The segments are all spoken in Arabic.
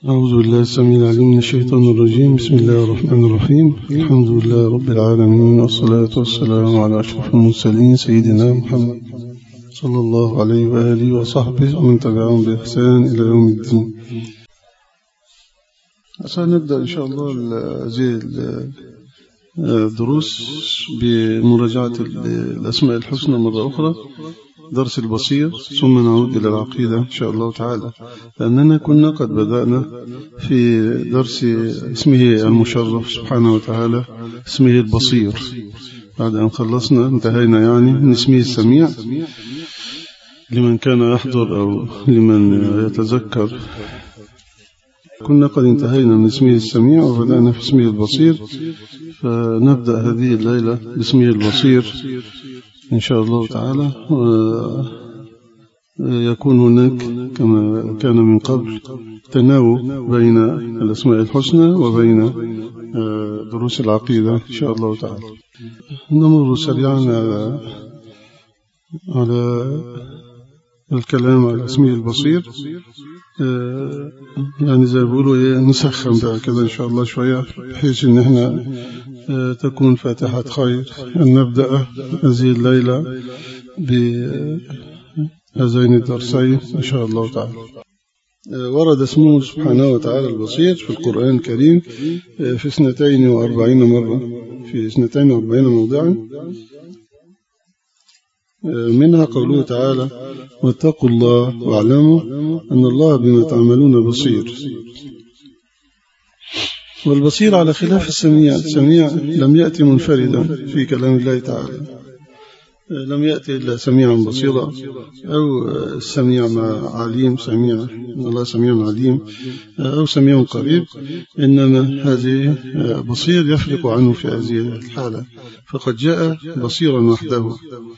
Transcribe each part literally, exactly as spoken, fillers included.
أعوذ بالله السميع العليم من الشيطان الرجيم. بسم الله الرحمن الرحيم. الحمد لله رب العالمين، والصلاة والسلام على أشرف المرسلين سيدنا محمد صلى الله عليه وآله وصحبه ومن تبعهم بإحسان إلى يوم الدين. سنبدأ إن شاء الله هذه الدروس بمراجعة الأسماء الحسنى مرة أخرى، درس البصير، ثم نعود إلى العقيدة إن شاء الله تعالى، لأننا كنا قد بدأنا في درس اسمه المشرف سبحانه وتعالى، اسمه البصير. بعد أن خلصنا انتهينا يعني من اسمه السميع لمن كان يحضر أو لمن يتذكر. كنا قد انتهينا من اسمه السميع وبدأنا في اسمه البصير، فنبدأ هذه الليلة باسمه البصير إن شاء الله تعالى. يكون هناك كما كان من قبل تناوب بين الأسماء الحسنى وبين دروس العقيدة إن شاء الله تعالى. نمر سريعا على, على الكلام على اسمه البصير، يعني زي بيقولوا نسخن بقى كده إن شاء الله شوية، بحيث إن احنا تكون فاتحة خير أن نبدأ هذه الليلة بهذين الدرسين إن شاء الله تعالى. ورد اسمه سبحانه وتعالى البصير في القرآن الكريم في اثنتين وأربعين مرة، في اثنتين وأربعين موضعا، منها قوله تعالى: واتقوا الله واعلموا أن الله بما تعملون بصير. والبصير على خلاف السميع، السميع لم يأتي منفردا في كلام الله تعالى، لم يأتي إلا سميعا بصيرا، أو السميع مع عليم، سميع الله سميع عليم، أو سميع قريب، إنما هذه بصير يفرق عنه في هذه الحالة، فقد جاء بصيرا وحده.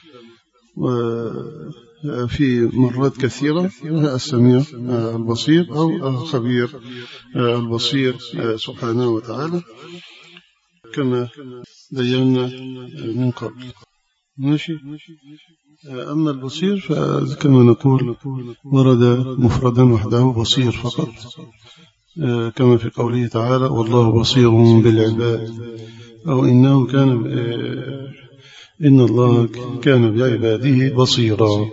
وفي مرات كثيرة السميع البصير أو الخبير البصير سبحانه وتعالى كما بينا من قبل. ماشي. أما البصير فكما نقول ورد مفردا وحده بصير فقط، كما في قوله تعالى: والله بصير بالعباد، أو إنه كان إن الله كان بعباده بصيرا.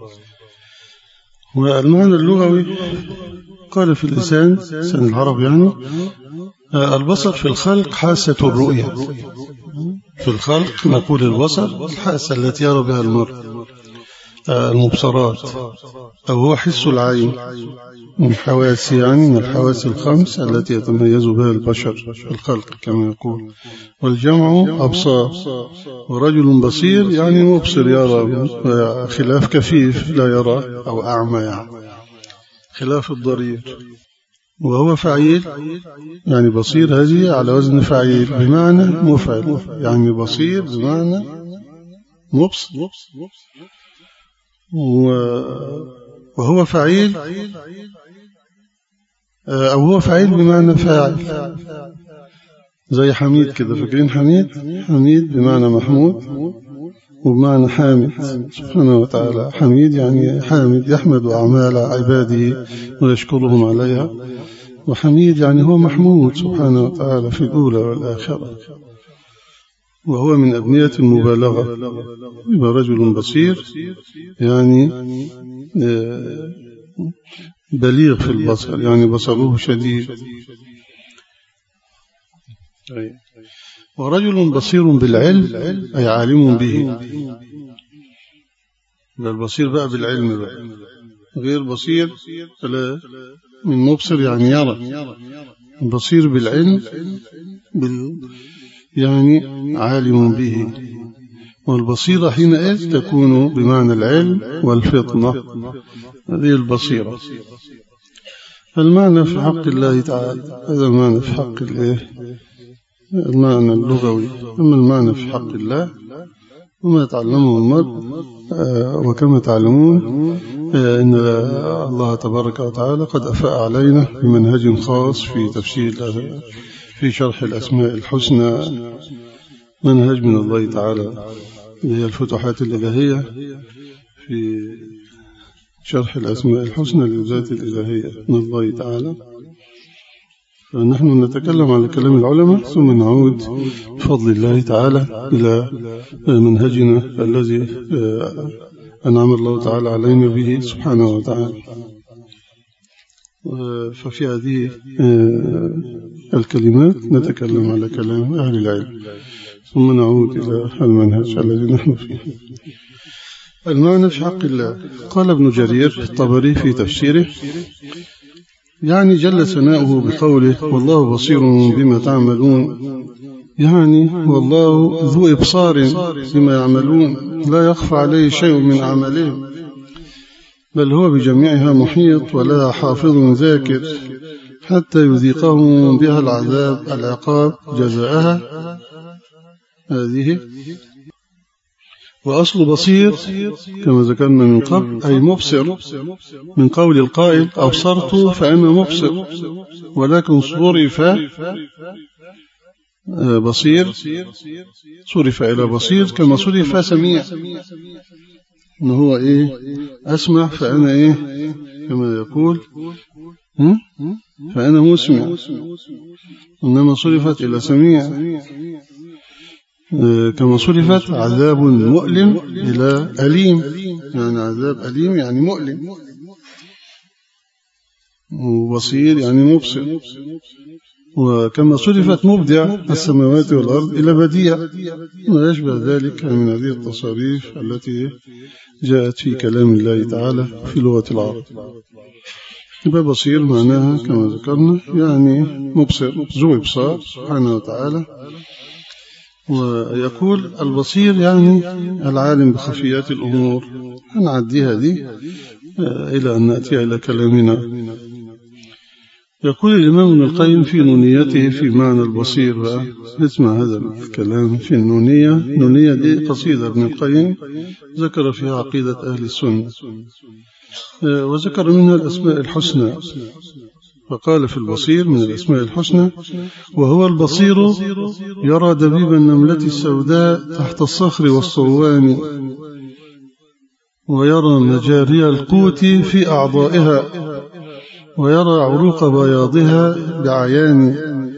والمعنى اللغوي قال في اللسان لسان العرب يعني البصر في الخلق حاسة الرؤية. في الخلق نقول البصر الحاسة التي يرى بها المرء، المبصرات، أو هو حس العين من حواس، يعني من الحواس الخمس التي يتميز بها البشر في الخلق كما يقول. والجمع أبصار. ورجل بصير يعني مبصر، يرى، خلاف كفيف لا يرى أو أعمى، يعني خلاف الضرير. وهو فعيل، يعني بصير هذه على وزن فعيل بمعنى مفعل، يعني بصير بمعنى مبصر. وهو فعيل، أو هو فعيل بمعنى فاعل، زي حميد كده، فاكرين حميد؟ حميد بمعنى محمود وبمعنى حامد سبحانه وتعالى. حميد يعني حامد يحمد أعمال عباده ويشكرهم عليها، وحميد يعني هو محمود سبحانه وتعالى في الأولى والآخرة، وهو من أبنية المبالغة. يبقى رجل بصير يعني بليغ في البصر، يعني بصره شديد. ورجل بصير بالعلم أي عالم به. البصير بقى بالعلم بقى، غير بصير فلا من مبصر يعني يرى. بصير بالعلم بال يعني عالم به. والبصيرة حينئذ تكون بمعنى العلم والفطنة، هذه البصيرة. المعنى في حق الله تعالى، هذا المعنى في حق الله، المعنى اللغوي. أما المعنى في حق الله وما تعلمه المرء، وكما تعلمون إن الله تبارك وتعالى قد أفاء علينا بمنهج خاص في تفسير في شرح الأسماء الحسنى، منهج من الله تعالى، هي الفتوحات الإلهية في شرح الأسماء الحسنى للذات الإلهية من الله تعالى. فنحن نتكلم على كلام العلماء ثم نعود بفضل الله تعالى إلى منهجنا الذي أنعم الله تعالى علينا به سبحانه وتعالى. ففي هذه الكلمات نتكلم على كلام أهل العلم ثم نعود إلى المنهج الذي نحن فيه. المعنى في حق الله. قال ابن جرير الطبري في تفسيره يعني جل ثناؤه بقوله والله بصير بما تعملون، يعني والله ذو إبصار بما يعملون لا يخفى عليه شيء من أعمالهم، بل هو بجميعها محيط ولا حافظ ذاكر حتى يذيقهم بها العذاب العقاب جزاءها. هذه وأصل بصير كما ذكرنا من قبل أي مبصر، من قول القائل أبصرت فأنا مبصر، ولكن صرف بصير صرف إلى بصير كما صرف سميع، إنه هو إيه أسمع فأنا إيه كما يقول فأنا مسمع، إنما صرفت إلى سميع كما صرفت عذاب مؤلم إلى أليم، يعني عذاب أليم يعني مؤلم، وبصير يعني مبصر. وكما صرفت مبدع السماوات والأرض إلى بديع ما يشبه ذلك من هذه التصاريف التي جاءت في كلام الله تعالى في لغة العرب. يبقى بصير معناها كما ذكرنا يعني مبصر ذو إبصار سبحانه وتعالى. ويقول البصير يعني العالم بخفيات الأمور. هنعديها دي إلى أن نأتي إلى كلامنا. يقول الإمام ابن القيم في نونيته في معنى البصير بقى. اسمع هذا الكلام في النونية. النونية دي قصيدة ابن القيم ذكر فيها عقيدة أهل السنة وذكر منها الأسماء الحسنى، فقال في البصير من الأسماء الحسنى وهو البصير يرى دبيب النملة السوداء تحت الصخر والصوان، ويرى مجاري القوت في أعضائها، ويرى عروق بياضها بعيان،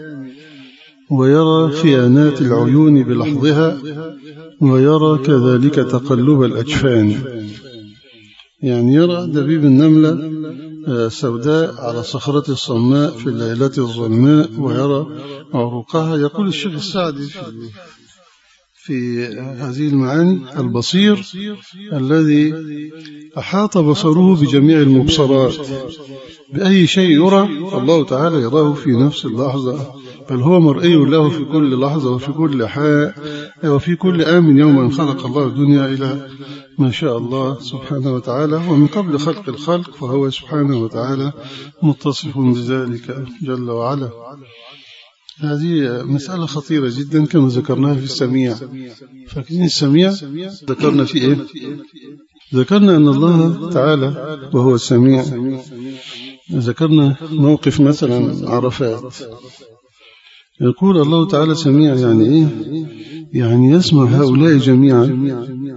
ويرى خيانات العيون بلحظها، ويرى كذلك تقلب الأجفان. يعني يرى دبيب النملة سوداء على صخرة الصماء في الليلة الظلماء ويرى عروقها. يقول الشيخ السعدي في, في هذه المعاني البصير الذي أحاط بصره بجميع المبصرات، بأي شيء يرى الله تعالى يراه في نفس اللحظة، بل هو مرئي له في كل لحظة وفي كل حال وفي كل آن يوم أن خلق الله الدنيا إلى ما شاء الله سبحانه وتعالى، ومن قبل خلق الخلق فهو سبحانه وتعالى متصف بذلك جل وعلا. هذه مسألة خطيرة جدا كما ذكرناها في السميع. فاكرين السميع ذكرنا في إيه؟ ذكرنا أن الله تعالى وهو السميع. ذكرنا موقف مثلا عرفات، يقول الله تعالى سميع يعني إيه؟ يعني يسمع هؤلاء جميعا،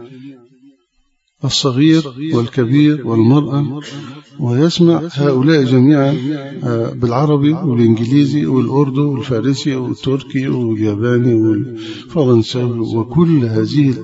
الصغير والكبير والمرأة، ويسمع هؤلاء جميعا بالعربي والإنجليزي والأردو والفارسي والتركي والياباني والفرنساوي وكل هذه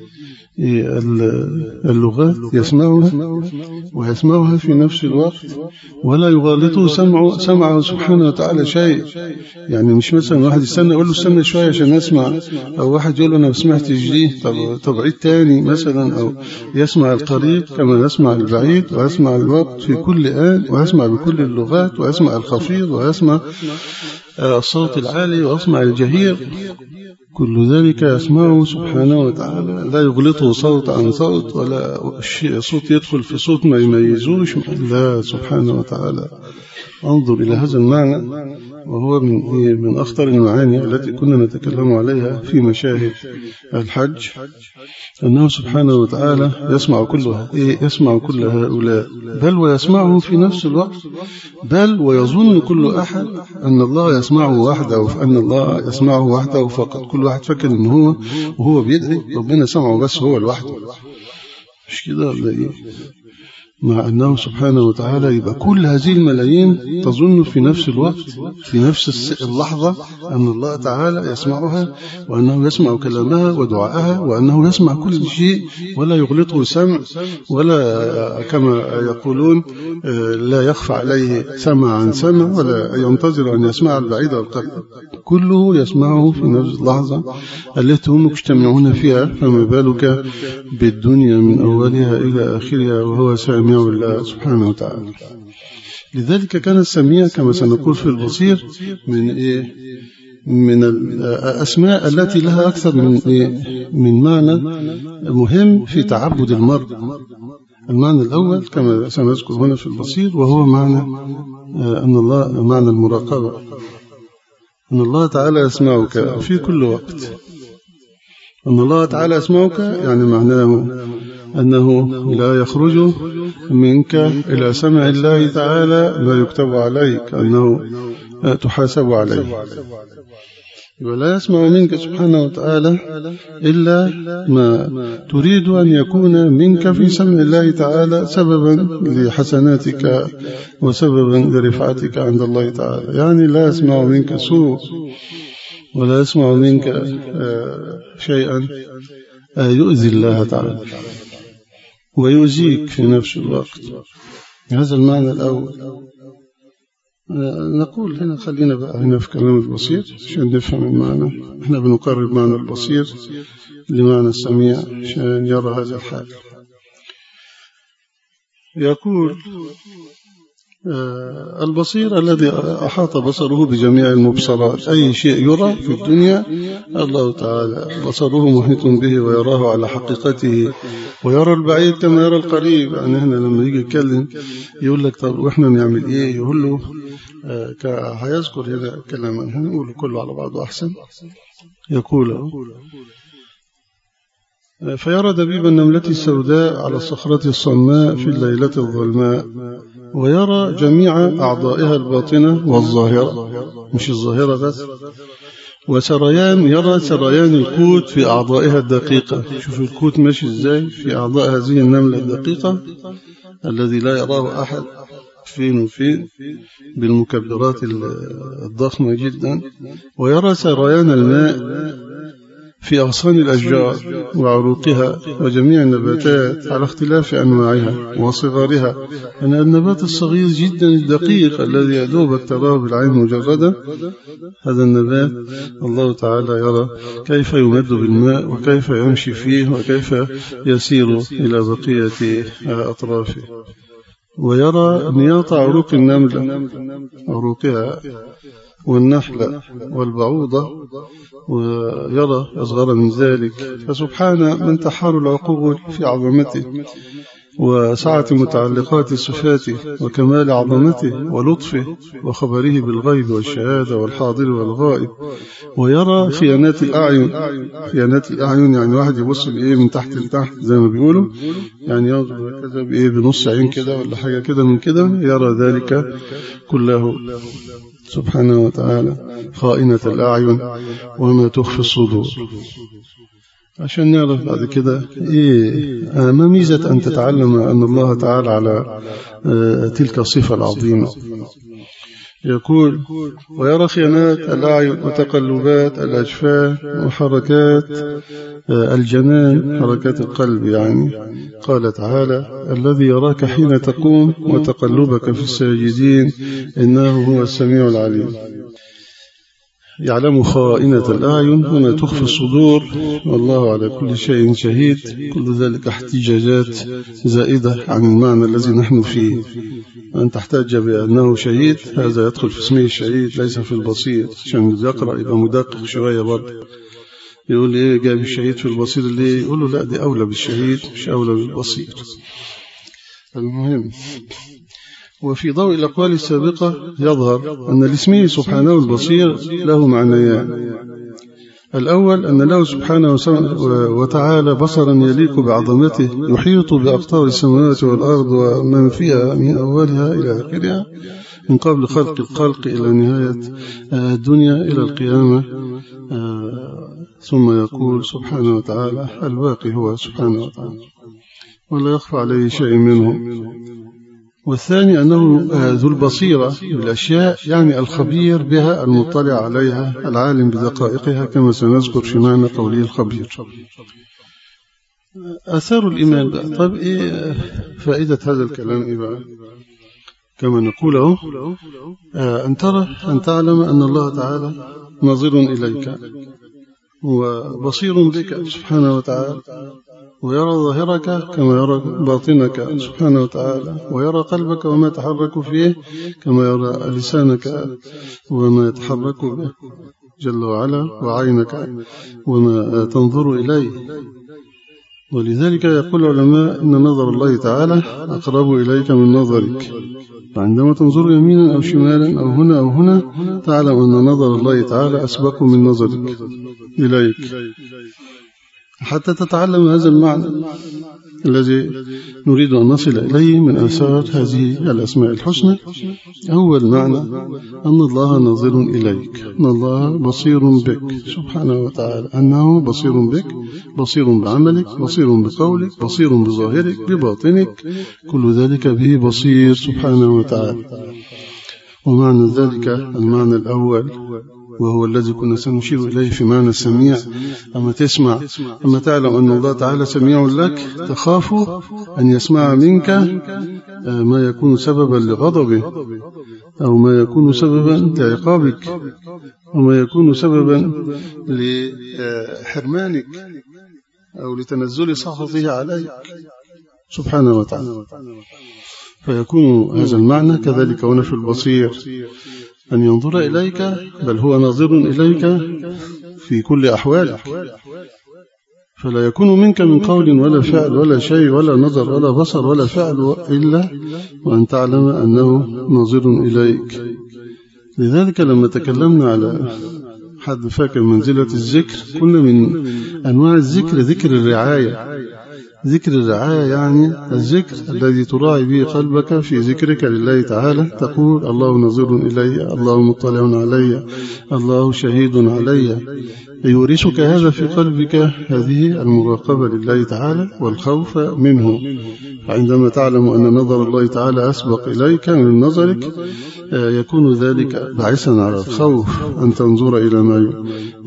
اللغات يسمعها ويسمعها في نفس الوقت، ولا يغالطه سمعه, سمعه سبحانه وتعالى شيء. يعني مش مثلا واحد يستنى يقول له استنى شوية عشان أسمع، أو واحد يقول له أنا ما سمعتش دي طب, طب عيد تاني مثلا، أو يسمع القريب كما يسمع البعيد، ويسمع الوقت في كل آن، ويسمع بكل اللغات، ويسمع الخفيض، ويسمع الصوت العالي، ويسمع الجهير، كل ذلك يسمعه سبحانه وتعالى، لا يغلطه صوت عن صوت، ولا صوت يدخل في صوت ما يميزوش، لا سبحانه وتعالى. انظر إلى هذا المعنى، وهو من من أخطر المعاني التي كنا نتكلم عليها في مشاهد الحج، أنه سبحانه وتعالى يسمع كل يسمع كل هؤلاء، بل ويسمعهم في نفس الوقت، بل ويظن كل أحد أن الله يسمعه وحده، وأن الله يسمعه وحده فقط. كل واحد فكر إن هو وهو بيدعي ربنا سمعه بس هو لوحده، مش كده ولا إيه؟ مع أنه سبحانه وتعالى يبقى كل هذه الملايين تظن في نفس الوقت في نفس اللحظة أن الله تعالى يسمعها، وأنه يسمع كلامها ودعاءها، وأنه يسمع كل شيء ولا يغلطه سمع، ولا كما يقولون لا يخفى عليه سمع عن سمع، ولا ينتظر أن يسمع البعيد والقريب، كله يسمعه في نفس اللحظة التي هم مجتمعون فيها. فما بالك بالدنيا من أولها إلى آخرها وهو سامع الله سبحانه وتعالى. لذلك كان السميع كما سنقول في البصير من إيه؟ من الأسماء التي لها أكثر من إيه؟ من معنى مهم في تعبد المرء. المعنى الأول كما سنذكر هنا في البصير وهو معنى أن الله معنى المراقبة، أن الله تعالى يسمعك في كل وقت. أن الله تعالى يسمعك يعني معناه أنه لا يخرج منك إلى سمع الله تعالى ما يكتب عليك، أنه تحاسب عليه، ولا يسمع منك سبحانه وتعالى إلا ما تريد أن يكون منك في سمع الله تعالى سببا لحسناتك وسببا لرفعتك عند الله تعالى. يعني لا يسمع منك سوء ولا يسمع منك شيئا يؤذي الله تعالى ويؤذيك في نفس الوقت. هذا المعنى الأول. نقول هنا خلينا بقى هنا في كلام البصير عشان نفهم المعنى. احنا بنقرب معنى البصير لمعنى السميع عشان يرى هذا الحال. يقول آه البصير الذي أحاط بصره بجميع المبصرات، أي شيء يرى في الدنيا الله تعالى بصره محيط به ويراه على حقيقته، ويرى البعيد كما يرى القريب. يعني هنا لما يجي يتكلم يقول لك طب وإحنا نعمل إيه؟ يقول له آه هيذكر هنا كلاما هنقول كله على بعضه أحسن. يقول فيرى دبيب النملة السوداء على الصخرة الصماء في الليلة الظلماء، ويرى جميع أعضائها الباطنة والظاهرة، مش الظاهرة بس، وسريان يرى سريان القوت في أعضائها الدقيقة. شوف القوت ماشي إزاي في أعضاء هذه النملة الدقيقة الذي لا يراه أحد فين وفين بالمكبرات الضخمة جدا. ويرى سريان الماء في أغصان الأشجار وعروقها وجميع النباتات على اختلاف أنواعها وصغارها. أن النبات الصغير جدا الدقيق الذي يدوبك تراه بالعين مجردة، هذا النبات الله تعالى يرى كيف يمد بالماء وكيف يمشي فيه وكيف يسير إلى بقية أطرافه. ويرى نياط عروق النملة عروقها والنحلة والبعوضة، ويرى أصغر من ذلك. فسبحان من تحار العقول في عظمته وسعة متعلقات صفاته وكمال عظمته ولطفه وخبره بالغيب والشهادة والحاضر والغائب. ويرى خيانات الأعين، خيانات الأعين يعني واحد يبص بإيه من تحت لتحت زي ما بيقولوا، يعني ينظر كذا بإيه بنص عين كده ولا حاجة كده من كده، يرى ذلك كله سبحانه وتعالى، خائنة الأعين وما تخفي الصدور. عشان نعرف بعد كده إيه ما ميزة أن تتعلم أن الله تعالى على تلك الصفة العظيمة. يقول ويرى خيانات الأعين وتقلبات الأجفان وحركات الجنان، حركات القلب يعني. قال تعالى الذي يراك حين تقوم وتقلبك في الساجدين إنه هو السميع العليم. يعلم خائنة الأعين وما تخفي الصدور، والله على كل شيء شهيد. كل ذلك احتجاجات زائدة عن المعنى الذي نحن فيه. أن تحتاج بأنه شهيد هذا يدخل في اسمه الشهيد ليس في البصير، عشان يقرأ يبقى مدقق شوية برضه. يقول لي جاب الشهيد في البصير اللي يقول له لا دي أولى بالشهيد مش أولى بالبصير. المهم وفي ضوء الأقوال السابقة يظهر أن لاسمه سبحانه البصير له معنيان. الأول أن له سبحانه وتعالى بصرا يليق بعظمته يحيط بأقطار السماوات والأرض ومن فيها من أولها إلى آخرها، من قبل خلق الخلق إلى نهاية الدنيا إلى القيامة. ثم يقول سبحانه وتعالى الباقي هو سبحانه وتعالى. ولا يخفى عليه شيء منه. والثاني أنه ذو البصيرة بالأشياء، يعني الخبير بها المطلع عليها العالم بدقائقها، كما سنذكر في معنى قوله الخبير. أثار الإيمان بقى. طيب إيه فائدة هذا الكلام؟ إيه بقى؟ كما نقوله أن ترى أن تعلم أن الله تعالى ناظر إليك وبصير بك سبحانه وتعالى، ويرى ظاهرك كما يرى باطنك سبحانه وتعالى، ويرى قلبك وما يتحرك فيه كما يرى لسانك وما يتحرك به جل وعلا، وعينك وما تنظر إليه. ولذلك يقول العلماء إن نظر الله تعالى أقرب إليك من نظرك، فعندما تنظر يمينا أو شمالا أو هنا أو هنا تعلم أن نظر الله تعالى أسبق من نظرك إليك، حتى تتعلم هذا المعنى الذي نريد أن نصل إليه من آثار هذه الأسماء الحسنى. أول معنى أن الله ناظر إليك، أن الله بصير بك سبحانه وتعالى، أنه بصير بك، بصير بعملك، بصير بقولك، بصير بظاهرك بباطنك، كل ذلك به بصير سبحانه وتعالى. ومعنى ذلك المعنى الأول، وهو الذي كنا سنشير إليه في معنى السميع. أما تسمع، أما تعلم أن الله تعالى سميع لك، تخاف أن يسمع منك ما يكون سببا لغضبه، أو ما يكون سببا لعقابك، أو ما يكون سببا لحرمانك أو لتنزل سخطه عليك سبحانه وتعالى. فيكون هذا المعنى كذلك هنا في البصير، أن ينظر إليك، بل هو ناظر إليك في كل أحوالك، فلا يكون منك من قول ولا فعل ولا شيء ولا نظر ولا بصر ولا فعل إلا وأن تعلم أنه ناظر إليك. لذلك لما تكلمنا على حد فاكر منزلة الذكر، قلنا من أنواع الذكر ذكر الرعاية. ذكر الرعاية يعني الذكر الذي تراعي به قلبك في ذكرك لله تعالى، تقول الله ناظر إلي، الله مطلع علي، الله شهيد علي، يورثك هذا في قلبك هذه المراقبة لله تعالى والخوف منه. فعندما تعلم أن نظر الله تعالى أسبق إليك من نظرك، يكون ذلك باعثا على الخوف أن تنظر إلى ما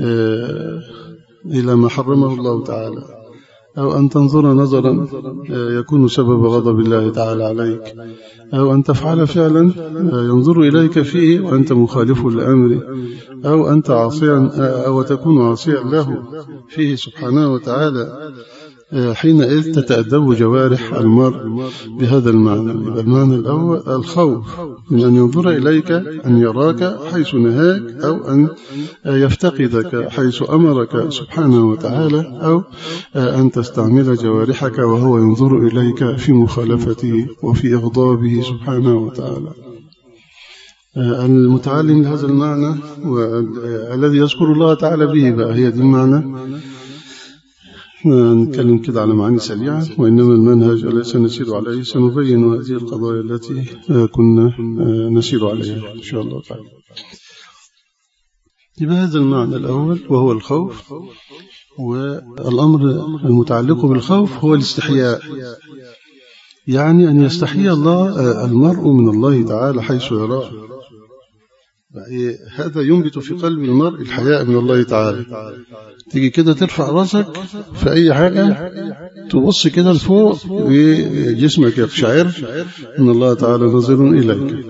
إلى ما حرمه الله تعالى، أو أن تنظر نظرا يكون سبب غضب الله تعالى عليك، أو أن تفعل فعلا ينظر إليك فيه وأنت مخالف لأمره، أو أنت عاصيا أو تكون عاصيا له فيه سبحانه وتعالى. حينئذ تتأدب جوارح المرء بهذا المعنى. المعنى الأول الخوف من أن ينظر إليك، أن يراك حيث نهاك، أو أن يفتقدك حيث أمرك سبحانه وتعالى، أو أن تستعمل جوارحك وهو ينظر إليك في مخالفته وفي إغضابه سبحانه وتعالى. المتعلم لهذا المعنى والذي يذكر الله تعالى به بقى، هي دي المعنى. نتكلم كده على معاني سريعة، وإنما المنهج الذي سنسير عليه سنبين هذه القضايا التي كنا نسير عليها إن شاء الله تعالى. يبقى هذا المعنى الأول وهو الخوف، والأمر المتعلق بالخوف هو الاستحياء، يعني أن يستحيي الله المرء من الله تعالى حيث يراه. هذا ينبت في قلب المرء الحياء من الله تعالى. تيجي كده ترفع راسك في أي حاجة، تبص كده لفوق وجسمك يقشعر إن الله تعالى ناظر إليك.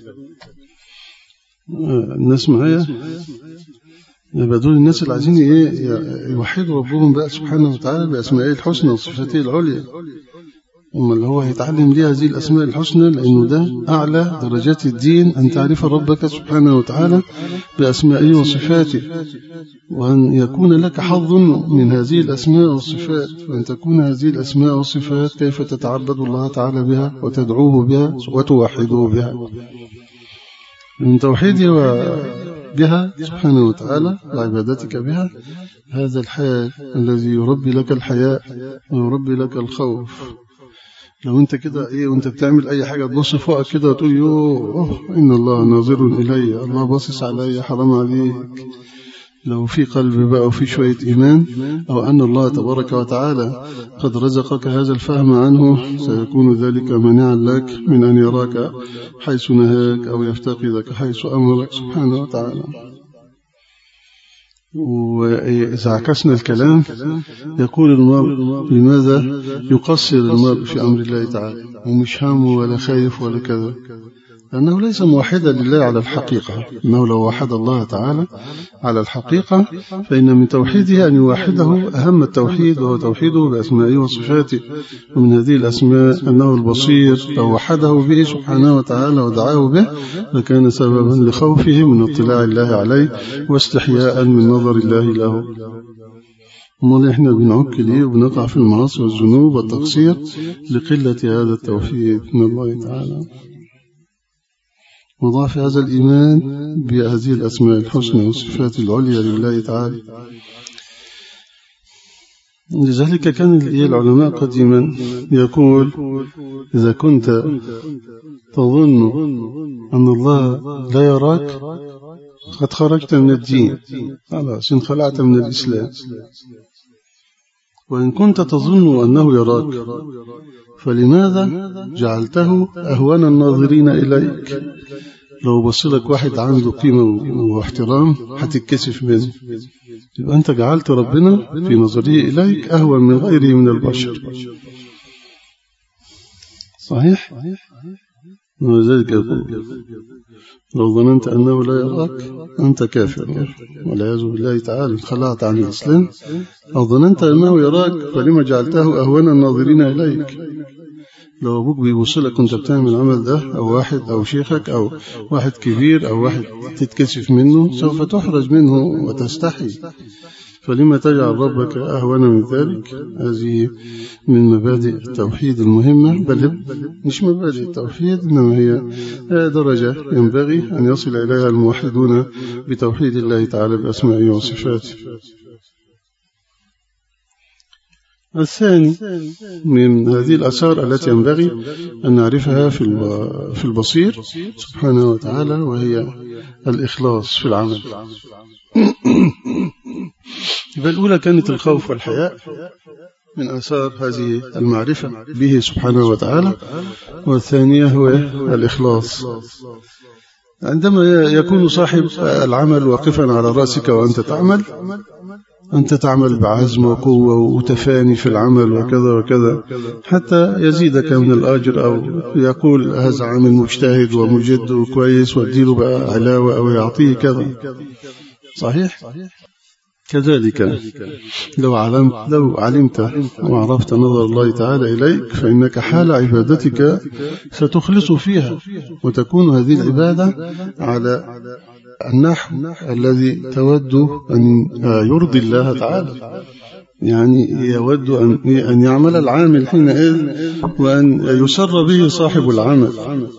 الناس معايا يبقى دول الناس اللي عايزين يوحدوا ربهم بقى سبحانه وتعالى بأسمائه الحسنى وصفاته العليا، أما اللي هو هيتعلم ليه هذه الأسماء الحسنى، لأنه ده أعلى درجات الدين، أن تعرف ربك سبحانه وتعالى بأسمائه وصفاته، وأن يكون لك حظ من هذه الأسماء والصفات، وأن تكون هذه الأسماء والصفات كيف تتعبد الله تعالى بها وتدعوه بها وتوحده بها. من توحيده بها سبحانه وتعالى وعبادتك بها، هذا الحياء الذي يربي لك الحياء ويربي لك الخوف. لو انت كده ايه وانت بتعمل اي حاجة تبص فوقك كده وتقول يوه ان الله ناظر الي، الله باصص علي، حرام عليك، لو في قلب بقى وفي شوية إيمان، أو أن الله تبارك وتعالى قد رزقك هذا الفهم عنه، سيكون ذلك مانعا لك من أن يراك حيث نهاك أو يفتقدك حيث أمرك سبحانه وتعالى. وإذا عكسنا الكلام يقول المرء لماذا يقصر المرء في أمر الله تعالى ومش هامه ولا خايف ولا كذا؟ لأنه ليس موحدا لله على الحقيقة. أنه لو وحد الله تعالى على الحقيقة فإن من توحيده أن يوحده أهم التوحيد، وهو توحيده بأسمائه وصفاته. ومن هذه الأسماء أنه البصير، لو وحده به سبحانه وتعالى ودعاه به لكان سببا لخوفه من اطلاع الله عليه واستحياء من نظر الله له. أمال إحنا بنعك ليه وبنقع في المعاصي والذنوب والتقصير؟ لقلة هذا التوحيد من الله تعالى وضعف هذا الإيمان بهذه الأسماء الحسنى والصفات العليا لله تعالى. لذلك كان العلماء قديما يقول: إذا كنت تظن أن الله لا يراك قد خرجت من الدين، خلاص انخلعت من الإسلام. وإن كنت تظن أنه يراك فلماذا جعلته أهون الناظرين إليك؟ لو بصلك واحد عنده قيمة واحترام هتتكسف منه، يبقى أنت جعلت ربنا في نظره إليك أهون من غيره من البشر. صحيح؟ ولذلك يقول: لو ظننت أنه لا يراك أنت كافر والعياذ بالله تعالى، خلعت عن الإسلام. أو ظننت أنه يراك فلما جعلته أهون الناظرين إليك؟ لو أبوك بيوصلك كنت بتعمل العمل ده، أو واحد أو شيخك أو واحد كبير أو واحد تتكسف منه، سوف تحرج منه وتستحي، فلما تجعل ربك أهون من ذلك؟ هذه من مبادئ التوحيد المهمة، بل مش مبادئ التوحيد إنما هي درجة ينبغي أن يصل إليها الموحدون بتوحيد الله تعالى بأسمائه وصفاته. الثاني من هذه الآثار التي ينبغي أن نعرفها في البصير سبحانه وتعالى وهي الإخلاص في العمل. الأولى كانت الخوف والحياء من آثار هذه المعرفة به سبحانه وتعالى، والثانية هو الإخلاص. عندما يكون صاحب العمل واقفا على رأسك وأنت تعمل، أنت تعمل بعزم وقوة وتفاني في العمل وكذا وكذا حتى يزيدك من الأجر، أو يقول هذا عامل مجتهد ومجد وكويس واديله بقى علاوة أو يعطيه كذا. صحيح؟ كذلك لو علمت, لو علمت وعرفت نظر الله تعالى إليك فإنك حال عبادتك ستخلص فيها، وتكون هذه العبادة على النحو الذي تود أن يرضي الله تعالى. يعني يود أن يعمل العامل حينئذ وأن يسر به صاحب العمل،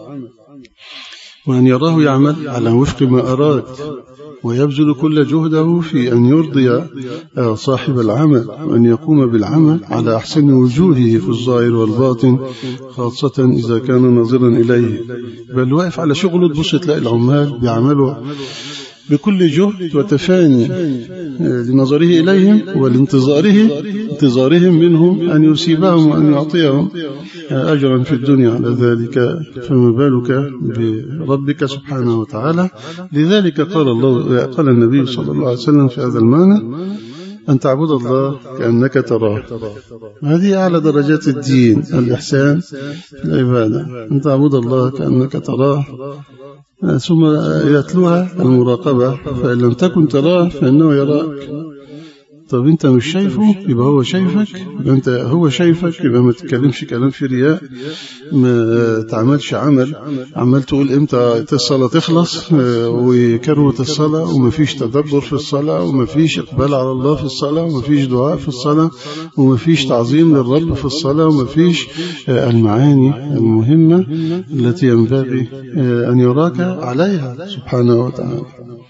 وأن يراه يعمل على وفق ما أراد، ويبذل كل جهده في أن يرضي صاحب العمل، وأن يقوم بالعمل على أحسن وجوهه في الظاهر والباطن، خاصة إذا كان ناظرا إليه. بل واقف على شغله تبص تلاقي العمال بيعملوا بكل جهد وتفاني لنظره إليهم والانتظاره انتظارهم منهم أن يصيبهم وأن يعطيهم أجرا في الدنيا على ذلك، فما بالك بربك سبحانه وتعالى. لذلك قال الله قال النبي صلى الله عليه وسلم في هذا المعنى: أن تعبد الله كأنك تراه. هذه أعلى درجات الدين، الإحسان في العبادة، أن تعبد الله كأنك تراه، ثم يتلوها المراقبة، فإن لم تكن تراه فإنه يراك. طب أنت مش شايفه يبقى هو شايفك، يبقى أنت هو شايفك، يبقى ما تتكلمش كلام في رياء، ما تعملش عمل عمال تقول إمتى الصلاة تخلص وكروت الصلاة، وما فيش تدبر في الصلاة، وما فيش إقبال على الله في الصلاة، وما فيش دعاء في الصلاة، وما فيش تعظيم للرب في الصلاة، وما فيش المعاني المهمة التي ينبغي أن يراك عليها سبحانه وتعالى.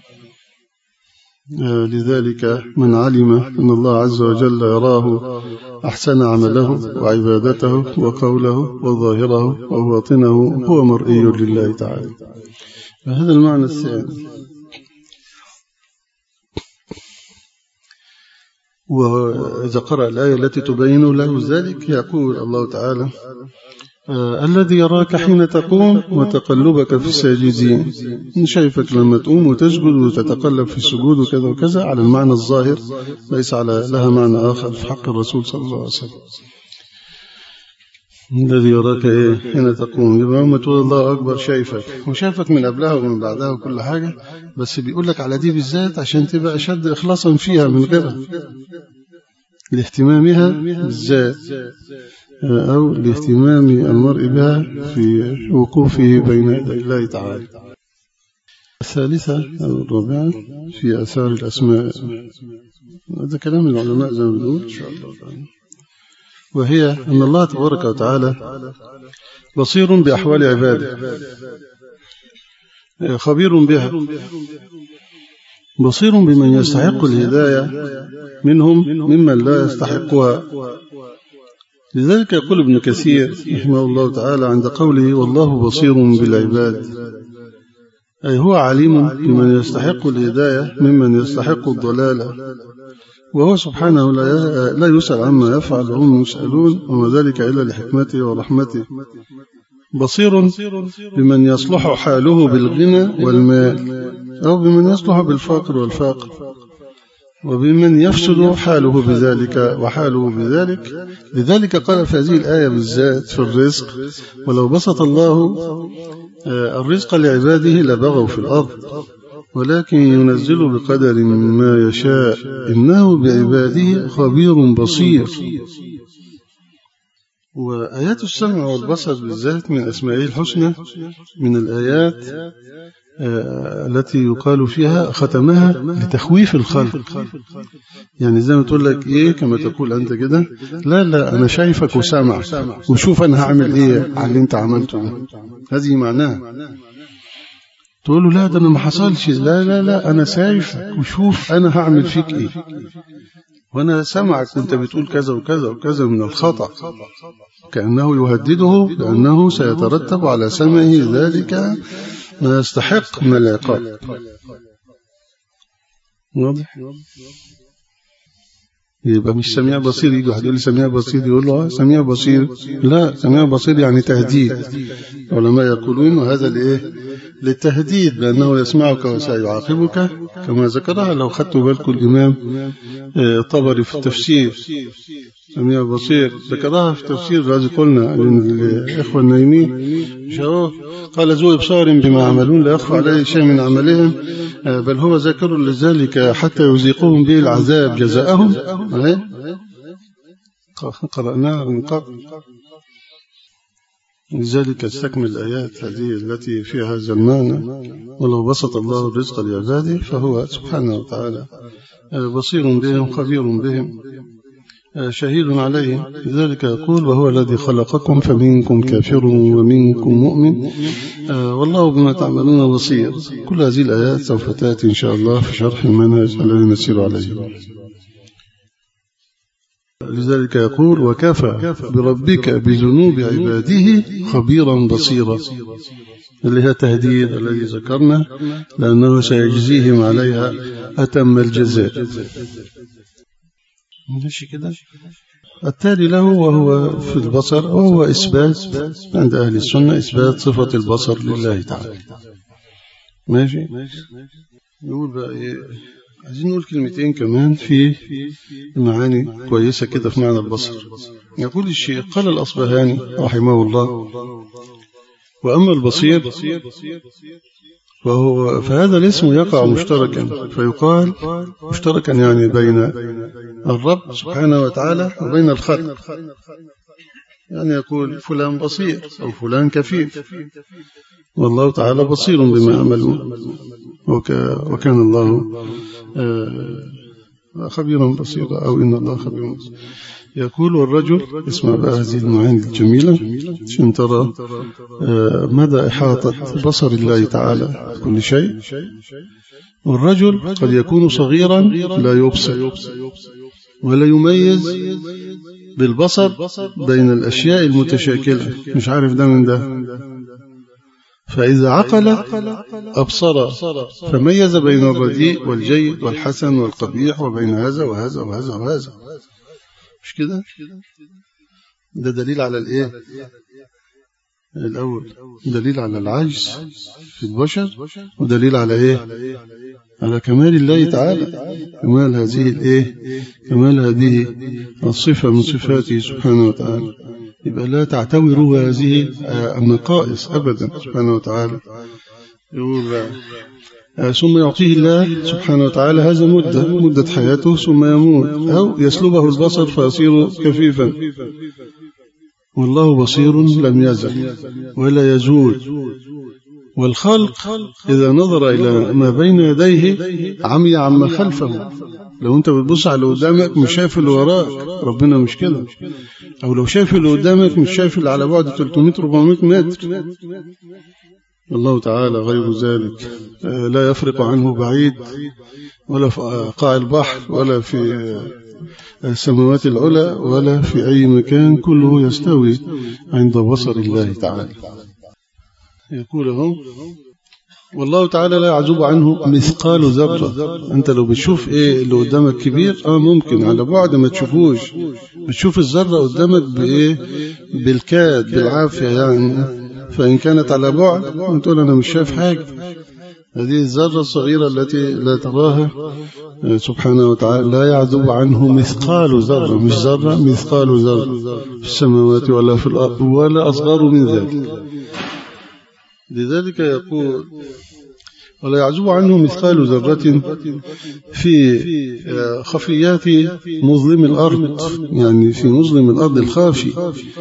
لذلك من علم أن الله عز وجل يراه أحسن عمله وعبادته وقوله وظاهره وباطنه هو مرئي لله تعالى. فهذا المعنى الثاني. وإذا قرأ الآية التي تبين له ذلك يقول الله تعالى آه الذي يراك حين تقوم وتقلبك في الساجدين، شايفك لما تقوم وتسجد وتتقلب في السجود وكذا وكذا، على المعنى الظاهر، ليس على لها معنى آخر في حق الرسول صلى الله عليه وسلم. الذي يراك إيه حين تقوم، يبقى يوم تقول الله أكبر شايفك، وشايفك من قبلها ومن بعدها وكل حاجة، بس بيقول لك على دي بالذات عشان تبقى أشد إخلاصا فيها من غيرها، لاهتمامها بالذات أو لاهتمام المرء بها في وقوفه بين يدي الله تعالى. الثالثة أو الرابعة في آثار الأسماء، هذا كلام العلماء زي ما بنقول إن شاء الله تعالى، وهي أن الله تبارك وتعالى بصير بأحوال عباده، خبير بها، بصير بمن يستحق الهداية منهم ممن لا يستحقها. لذلك يقول ابن كثير رحمه الله تعالى عند قوله والله بصير بالعباد، أي هو عليم بمن يستحق الهداية ممن يستحق الضلالة، وهو سبحانه لا يسأل عما يفعل وهم يسألون، وما ذلك إلا لحكمته ورحمته. بصير بمن يصلح حاله بالغنى والمال، أو بمن يصلح بالفقر والفاقر، وبمن يفسد حاله بذلك وحاله بذلك. لذلك قال في هذه الآية بالذات في الرزق ولو بسط الله الرزق لعباده لبغوا في الأرض ولكن ينزل بقدر ما يشاء إنه بعباده خبير بصير. وآيات السمع والبصر بالذات من أسمائه الحسنى، من الآيات التي يقال فيها ختمها لتخويف الخلق، يعني زي ما تقول لك إيه كما تقول أنت كده، لا لا أنا شايفك وسامع وشوف أنا هعمل إيه على اللي أنت عملته، هذه معناها. تقول له لا ده أنا ما حصلش، لا لا لا أنا شايفك وشوف أنا هعمل فيك إيه، وأنا سامعك وأنت بتقول كذا وكذا وكذا من الخطأ، كأنه يهدده لأنه سيترتب على سمعه ذلك ما يستحق من العقاب. واضح؟ يبقى مش سميع بصير، يجي واحد يقول لي سميع بصير، يقول له سميع بصير، لا سميع بصير يعني تهديد. العلماء يقولون وهذا لإيه؟ للتهديد، بأنه يسمعك وسيعاقبك، كما ذكرها لو خدتوا بالكم الإمام الطبري في التفسير سميع بصير، ذكرها في تفسير الذي قلنا للإخوة النايمين، قال ذو إبصار بما عملون لا يخفى عليه شيء من عملهم بل هو ذاكر لذلك حتى يذيقهم به العذاب جزاءهم. قرأناها من قبل، لذلك استكمل الآيات هذه التي فيها هذا المعنى، ولو بسط الله الرزق لعباده فهو سبحانه وتعالى بصير بهم خبير بهم شهيد عليهم. لذلك يقول وهو الذي خلقكم فمنكم كافر ومنكم مؤمن والله بما تعملون بصير. كل هذه الآيات سوف تأتي إن شاء الله في شرح المنهج الذي نسير عليه. لذلك يقول وكفى بربك بذنوب عباده خبيرا بصيرا، اللي هي تهديد الذي ذكرنا لأنه سيجزيهم عليها أتم الجزاء. ماشي كده. التالي له وهو في البصر، وهو إثبات عند أهل السنة إثبات صفة البصر لله تعالى. ماشي. نقول بقى إيه، عايزين نقول كلمتين كمان في معاني كويسة كده في معنى البصر. يقول الشيخ قال الأصبهاني رحمه الله وأما البصير فهو فهذا الاسم يقع مشتركا، فيقال مشتركا يعني بين الرب سبحانه وتعالى وبين الخلق، يعني يقول فلان بصير أو فلان كفيف، والله تعالى بصير بما يعملون، وكان الله خبيرا بصيرا أو إن الله خبير بصير. يقول والرجل، اسمع بقى هذه المعاني الجميلة عشان ترى مدى إحاطة بصر الله تعالى كل شيء. والرجل قد يكون صغيرا لا يبصر ولا يميز بالبصر بين الأشياء المتشاكلة، مش عارف ده من ده، فإذا عقل أبصر فميز بين الرديء والجيد والحسن والقبيح وبين هذا وهذا وهذا وهذا. مش كده؟ ده دليل على الإيه؟ الأول دليل على العجز في البشر، ودليل على إيه؟ على كمال الله تعالى، كمال هذه الإيه؟ كمال هذه الصفة من صفاته سبحانه وتعالى. يبقى لا تعتبروا هذه النقائص أبدا سبحانه وتعالى. يقول ثم يعطيه الله سبحانه وتعالى هذا مدة مدة حياته ثم يموت، أو يسلبه البصر فيصير كفيفا. والله بصير لم يزل ولا يزول. والخلق إذا نظر إلى ما بين يديه عمي عما خلفه. لو أنت بتبص على اللي قدامك مش شايف اللي وراك، ربنا مش كده. أو لو شايف اللي قدامك مش شايف اللي على بعد ثلاثمائة أربعمائة متر. الله تعالى غير ذلك، لا يفرق عنه بعيد، ولا في قاع البحر ولا في السماوات العلى ولا في أي مكان، كله يستوي عند بصر الله تعالى. يقول هم والله تعالى لا يعزب عنه مثقال ذرة. أنت لو بتشوف إيه اللي قدامك كبير آه ممكن على بعد ما تشوفوش، بتشوف الذرة قدامك بإيه؟ بالكاد بالعافية يعني. فإن كانت على بعد تقول أنا مش شايف حاجة. هذه الذرة الصغيرة التي لا تراها سبحانه وتعالى لا يعزب عنه مثقال ذرة، مش ذرة، مثقال ذرة في السماوات ولا في الأرض ولا أصغر من ذلك. لذلك يقول ولا يعزب عنه مثقال ذرة في خفيات مظلم الأرض، يعني في مظلم الأرض الخافي.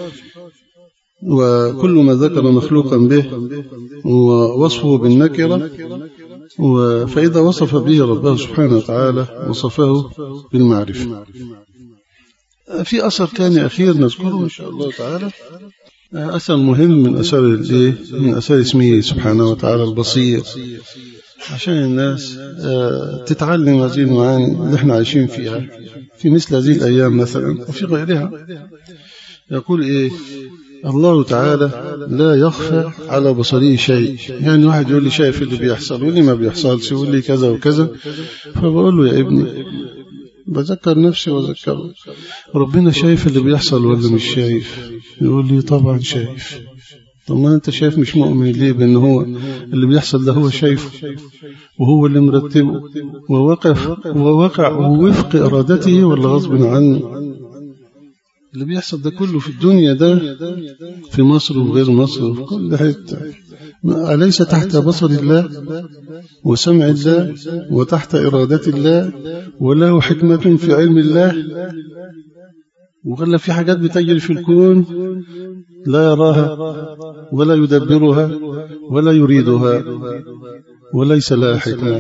وكل ما ذكر مخلوقا به ووصفه بالنكرة، فإذا وصف به ربه سبحانه وتعالى وصفه بالمعرفة. في أثر ثاني أخير نذكره إن شاء الله تعالى، أثر مهم من أثار من أثار اسمه سبحانه وتعالى البصير، عشان الناس تتعلم هذه المعاني اللي احنا عايشين فيها في مثل هذه الأيام مثلا وفي غيرها. يقول إيه؟ الله تعالى لا يخفى على بصره شيء. يعني واحد يقول لي شايف اللي بيحصل، يقول لي ما بيحصلش، يقول لي كذا وكذا، فبقول له يا ابني بذكر نفسي وذكره، ربنا شايف اللي بيحصل ولا مش شايف؟ يقول لي طبعا شايف. طب ما انت شايف مش مؤمن ليه بان هو اللي بيحصل ده هو شايفه وهو اللي مرتبه ووقف ووقع ووفق ارادته ولا غصب عنه؟ اللي بيحصل ده كله في الدنيا ده في مصر وغير مصر وفي كل حتة، أليس تحت بصر الله وسمع الله وتحت إرادة الله وله حكمة في علم الله؟ وقال في حاجات بتجري في الكون لا يراها ولا يدبرها ولا يريدها وليس لها حكمة.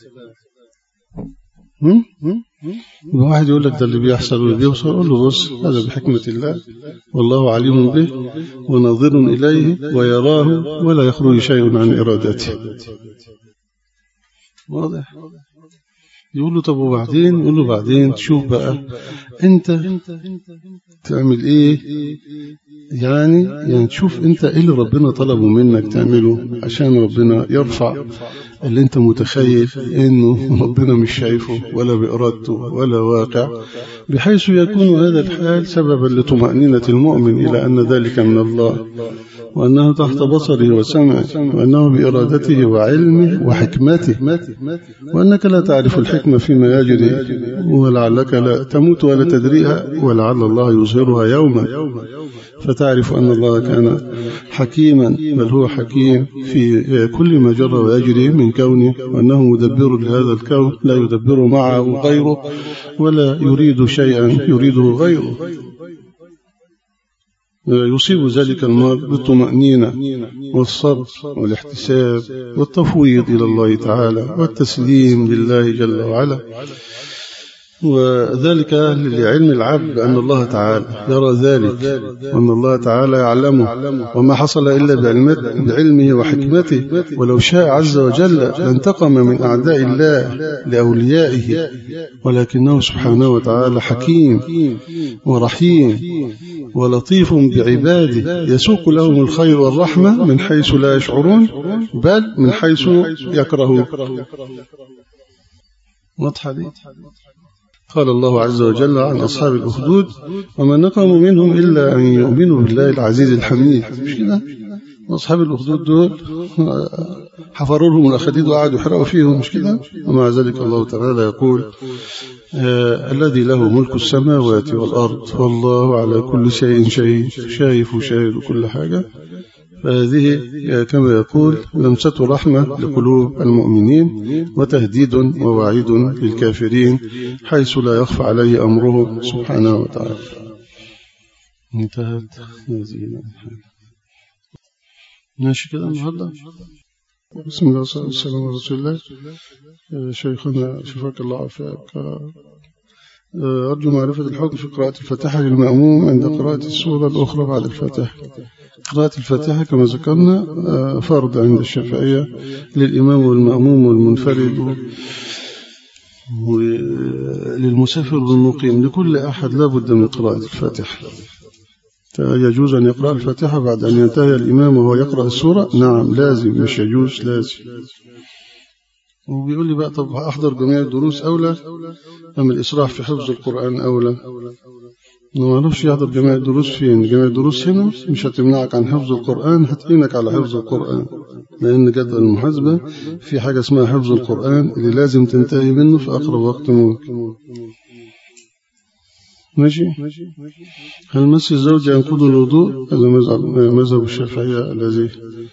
واحد يقول لك ده اللي بيحصل واللي بيوصل، أقول له بص هذا بحكمة الله والله عليم به وناظر إليه ويراه ولا يخرج شيء عن إرادته. واضح؟ يقول له طب وبعدين؟ يقول له بعدين تشوف بقى انت تعمل ايه، يعني يعني تشوف انت ايه اللي ربنا طلبه منك تعمله عشان ربنا يرفع اللي انت متخيل انه ربنا مش شايفه ولا بإرادته ولا واقع، بحيث يكون هذا الحال سببا لطمأنينة المؤمن إلى أن ذلك من الله، وأنه تحت بصره وسمعه، وأنه بإرادته وعلمه وحكمته، وأنك لا تعرف الحكمة فيما يجري، ولعلك لا تموت ولا تدريها، ولعل الله يظهرها يوما فتعرف أن الله كان حكيما، بل هو حكيم في كل ما جرى ويجري من كونه، وأنه مدبر لهذا الكون لا يدبر معه غيره ولا يريد شيئا يريده غيره. يصيب ذلك المرء بالطمأنينة والصبر والاحتساب والتفويض إلى الله تعالى والتسليم لله جل وعلا، وذلك لعلم العبد أن الله تعالى يرى ذلك، وأن الله تعالى يعلمه، وما حصل إلا بعلمه وحكمته، ولو شاء عز وجل لانتقم من أعداء الله لأوليائه، ولكنه سبحانه وتعالى حكيم ورحيم ولطيف بعباده يسوق لهم الخير والرحمة من حيث لا يشعرون بل من حيث يكرهون. واضحة دي؟ قال الله عز وجل عن أصحاب الأخدود وما نقموا منهم إلا أن يؤمنوا بالله العزيز الحميد. مش كده؟ أصحاب الأخدود دول حفروا لهم الأخديد وقعدوا يحرقوا فيهم، مش كده؟ ومع ذلك الله تعالى يقول آه الذي له ملك السماوات والأرض والله على كل شيء شهيد، شايف وشاهد وكل حاجة. فهذه كما يقول لمسة رحمة لقلوب المؤمنين وتهديد ووعيد للكافرين حيث لا يخفى عليه أمره سبحانه وتعالى. انتهت هذه. ماشي كده النهارده. بسم الله والصلاة والسلام على رسول الله. شيخنا شفاك الله عافاك، أرجو معرفة الحكم في قراءة الفاتحة للمأموم عند قراءة السورة الأخرى بعد الفاتحة. قراءة الفاتحة كما ذكرنا فرض عند الشافعية للإمام والمأموم والمنفرد وللمسافر والمقيم، لكل أحد لا بد من قراءة الفاتحة. يجوز أن يقرأ الفاتحة بعد أن ينتهي الإمام وهو يقرأ السورة؟ نعم لازم، مش يجوز، لازم. وبيقول لي بقى طب أحضر جميع الدروس أولى أم الإسراف في حفظ القرآن أولى؟ ما نعرفش يحضر جميع الدروس فين. جميع الدروس هنا مش هتمنعك عن حفظ القرآن، هتعينك على حفظ القرآن، لأن جدول المحاسبة في حاجة اسمها حفظ القرآن اللي لازم تنتهي منه في أقرب وقت ممكن. ماشي. هل مس الزوج ينقض الوضوء؟ هذا مذهب الشافعية الذي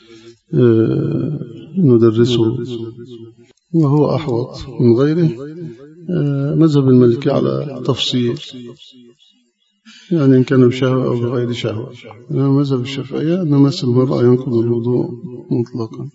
ندرسه وهو أحوط من غيره. مذهب المالكي على تفصيل، يعني إن كان بشهوة أو بغير شهوة. مذهب الشافعية أن مس المرأة ينقض الوضوء مطلقا.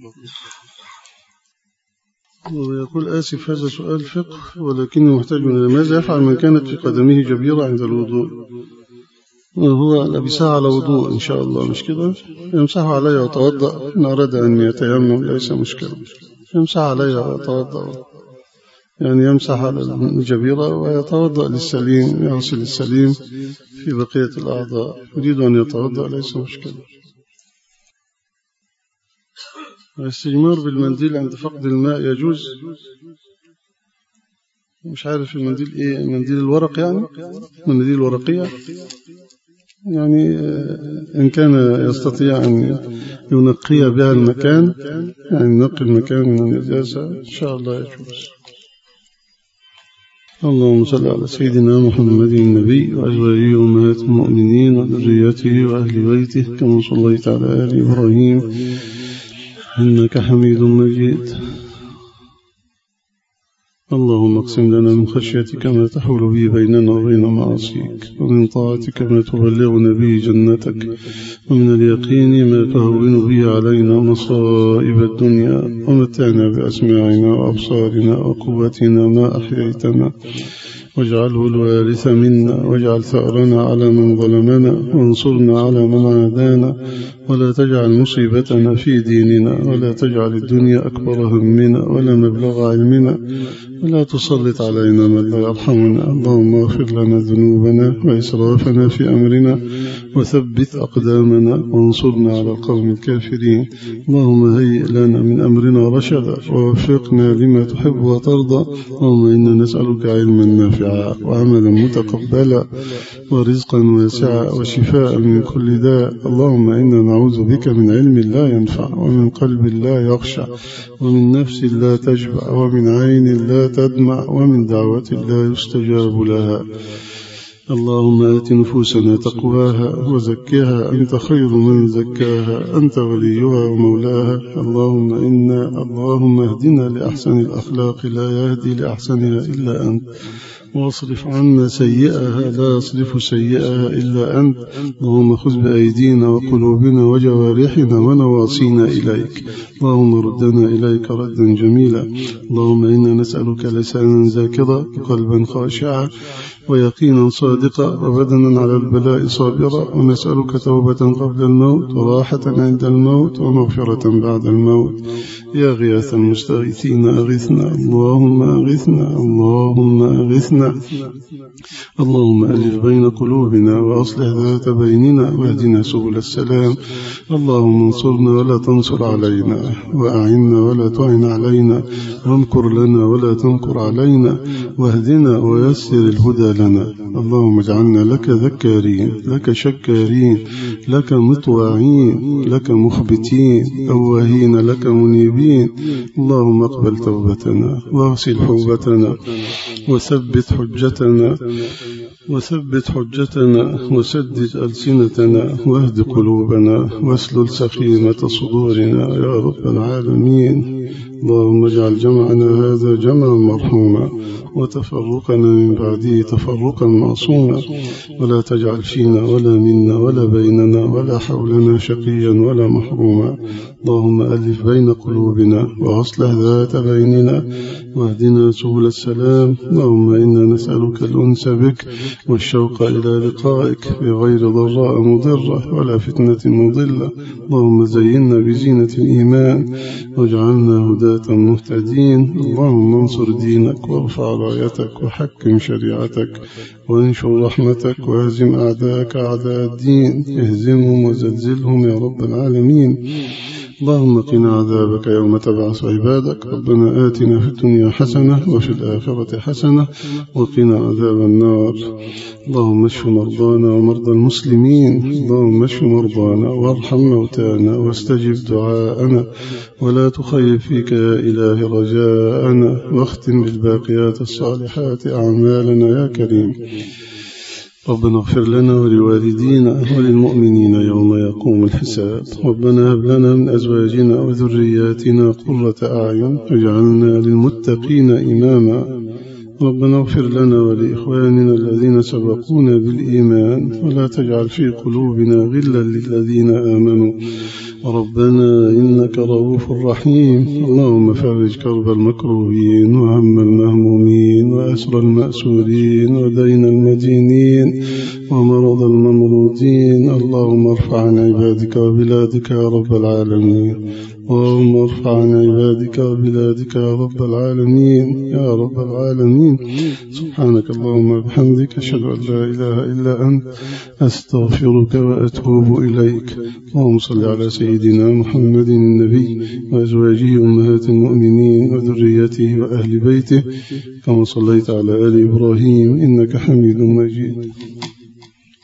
ويقول آسف هذا سؤال فقه ولكنه محتاج إلى ماذا يفعل من كانت في قدمه جبيرة عند الوضوء؟ وهو لبسها على وضوء إن شاء الله، مش كده؟ يمسح عليها وتوضأ إن أراد أن يتيمم ليس مشكلة، يمسح عليها وتوضأ، يعني يمسح على الجبيرة ويتوضأ للسليم، يغسل السليم في بقية الأعضاء. يريد أن يتوضأ ليس مشكلة. الاستجمار بالمنديل عند فقد الماء يجوز؟ مش عارف المنديل ايه، منديل الورق يعني، المنديل الورقية يعني، إن كان يستطيع أن ينقي بها المكان، يعني ينقي المكان من النجاسة إن شاء الله يجوز. اللهم صل على سيدنا محمد النبي وأزواجه أمهات المؤمنين وذريته وأهل بيته كما صليت على آل إبراهيم إنك حميد مجيد. اللهم اقسم لنا من خشيتك ما تحول به بيننا وبين معاصيك، ومن طاعتك ما تبلغنا به جنتك، ومن اليقين ما تهون به علينا مصائب الدنيا، ومتعنا بأسماعنا وأبصارنا وقوتنا ما أحييتنا، واجعله الوارث منا، واجعل ثأرنا على من ظلمنا، وانصرنا على من عادانا، ولا تجعل مصيبتنا في ديننا، ولا تجعل الدنيا أكبر همنا ولا مبلغ علمنا، ولا تسلط علينا من لا يرحمنا. اللهم اغفر لنا ذنوبنا وإسرافنا في أمرنا، وثبت أقدامنا، وانصرنا على القوم الكافرين. اللهم هيئ لنا من أمرنا رشدا، ووفقنا لما تحب وترضى. اللهم إنا نسألك علما نافعا وعملا متقبلا ورزقا واسعا وشفاء من كل داء. اللهم إنا نعوذ بك من علم لا ينفع، ومن قلب لا يخشع، ومن نفس لا تشبع، ومن عين لا تدمع، ومن دعوة لا يستجاب لها. اللهم آت نفوسنا تقواها وزكها أنت خير من زكاها، أنت وليها ومولاها. اللهم إنا اللهم اهدنا لأحسن الأخلاق لا يهدي لأحسنها إلا أنت، واصرف عنا سيئها لا يصرف سيئها إلا أنت. اللهم خذ بأيدينا وقلوبنا وجوارحنا ونواصينا إليك، اللهم ردنا إليك ردا جميلا. اللهم إنا نسألك لسانا ذاكرا وقلبا خاشعا ويقينا صادقا وبدنا على البلاء صابرا، ونسألك توبة قبل الموت وراحة عند الموت ومغفرة بعد الموت. يا غياث المستغيثين أغثنا، اللهم أغثنا، اللهم أغثنا. اللهم ألف بين قلوبنا وأصلح ذات بيننا واهدنا سبل السلام. اللهم انصرنا ولا تنصر علينا، وأعنا ولا تعن علينا، وامكر لنا ولا تمكر علينا، واهدنا ويسر الهدى لنا. اللهم اجعلنا لك ذكارين، لك شكارين، لك مطواعين، لك مخبتين، أواهين لك منيبين. اللهم اقبل توبتنا واغسل حوبتنا وثبت حجتنا وثبت حجتنا وسدد ألسنتنا واهد قلوبنا واسلل سخيمة صدورنا يا رب العالمين. اللهم اجعل جمعنا هذا جمعا مرحوما، وتفرقنا من بعده تفرقا معصوما، ولا تجعل فينا ولا منا ولا بيننا ولا حولنا شقيا ولا محروما. اللهم ألف بين قلوبنا وأصلح ذات بيننا واهدنا سبل السلام. اللهم إنا نسألك الأنس بك والشوق إلى لقائك بغير ضراء مضرة ولا فتنة مضلة. اللهم زينا بزينة الإيمان واجعلنا هداة مهتدين. اللهم انصر دينك وارفع رايتك وحكم شريعتك وانشر رحمتك واهزم أعداءك أعداء الدين، اهزمهم وزلزلهم يا رب العالمين. اللهم قنا عذابك يوم تبعث عبادك. ربنا آتنا في الدنيا حسنة وفي الآخرة حسنة وقنا عذاب النار. اللهم اشف مرضانا ومرضى المسلمين. اللهم اشف مرضانا وارحم موتانا واستجب دعاءنا، ولا تخيب فيك يا إله رجاءنا، واختم بالباقيات الصالحات أعمالنا يا كريم. ربنا اغفر لنا ولوالدينا وللمؤمنين يوم يقوم الحساب. ربنا هب لنا من أزواجنا وذرياتنا قرة أعين واجعلنا للمتقين إماما. ربنا اغفر لنا ولإخواننا الذين سبقونا بالإيمان، ولا تجعل في قلوبنا غلا للذين آمنوا. ربنا إنك رؤوف رحيم. اللهم فرج كرب المكروبين وهم المهمومين وأسر المأسورين ودين المدينين ومرض الممرودين. اللهم ارفع عن عبادك وبلادك يا رب العالمين. اللهم ارفع عن عبادك وبلادك يا رب العالمين يا رب العالمين. سبحانك اللهم وبحمدك أشهد أن لا إله إلا أنت أستغفرك وأتوب إليك. اللهم صل على سيدنا محمد النبي وأزواجه أمهات المؤمنين وذريته وأهل بيته كما صليت على آل إبراهيم إنك حميد مجيد.